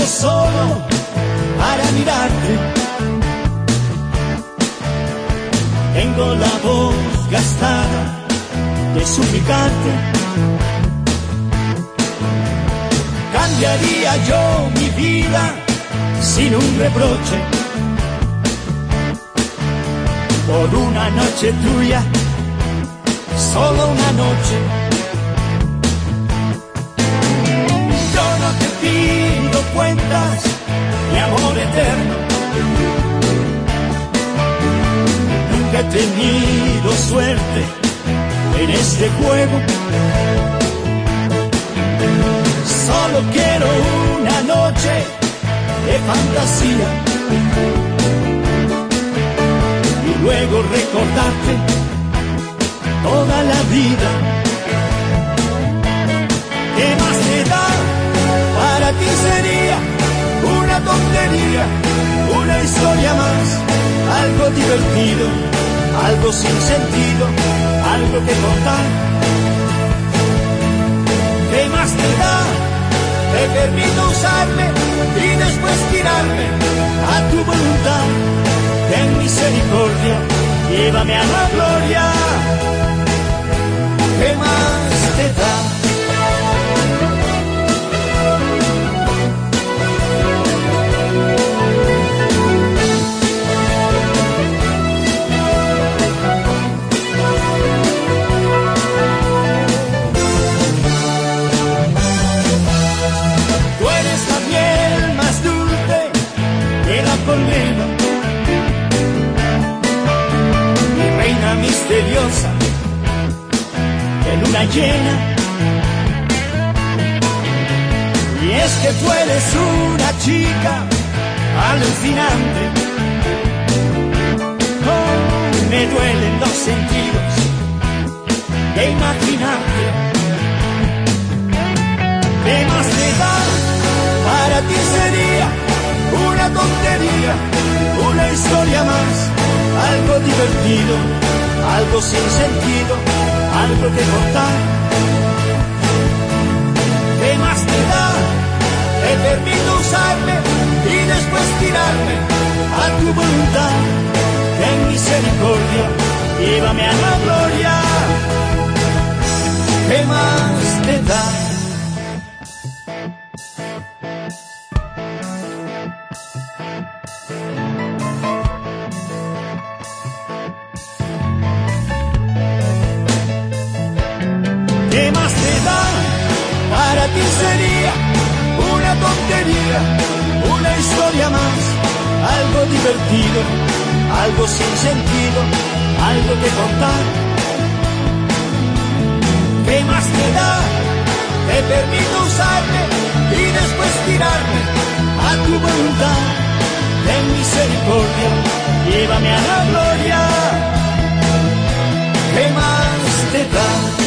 solo para mirarte. Tengo la voz gastada de suplicarte. Cambiaría yo mi vida sin un reproche por una noche tuya, solo una noche. Yo no te pido cuentas, mi amor eterno. Nunca he tenido suerte en este juego. Solo quiero una noche de fantasía y luego recordarte toda la vida. ¿Qué más te da? Para ti sería una tontería, una historia más, algo divertido, algo sin sentido, algo que contar. ¿Qué más te da? Te permito usarme y después tirarme a tu voluntad. Ten misericordia, llévame a la gloria. ¿Qué más te da? Mi reina misteriosa de luna llena. Y es que tú eres una chica alucinante. Oh, me duelen los sentidos de imaginarte. ¿Qué más te da? Para ti sería una tontería, una historia más, algo divertido, algo sin sentido, algo que contar. ¿Qué más te da? Te permito usarme y después tirarme a tu voluntad. Ten misericordia, llévame a la gloria. ¿Qué más te da? ¿Qué más te da? Para ti sería una tontería, una historia más, algo divertido, algo sin sentido, algo que contar. ¿Qué más te da? Te permito usarme y después tirarme a tu voluntad. Ten misericordia, llévame a la gloria. ¿Qué más te da?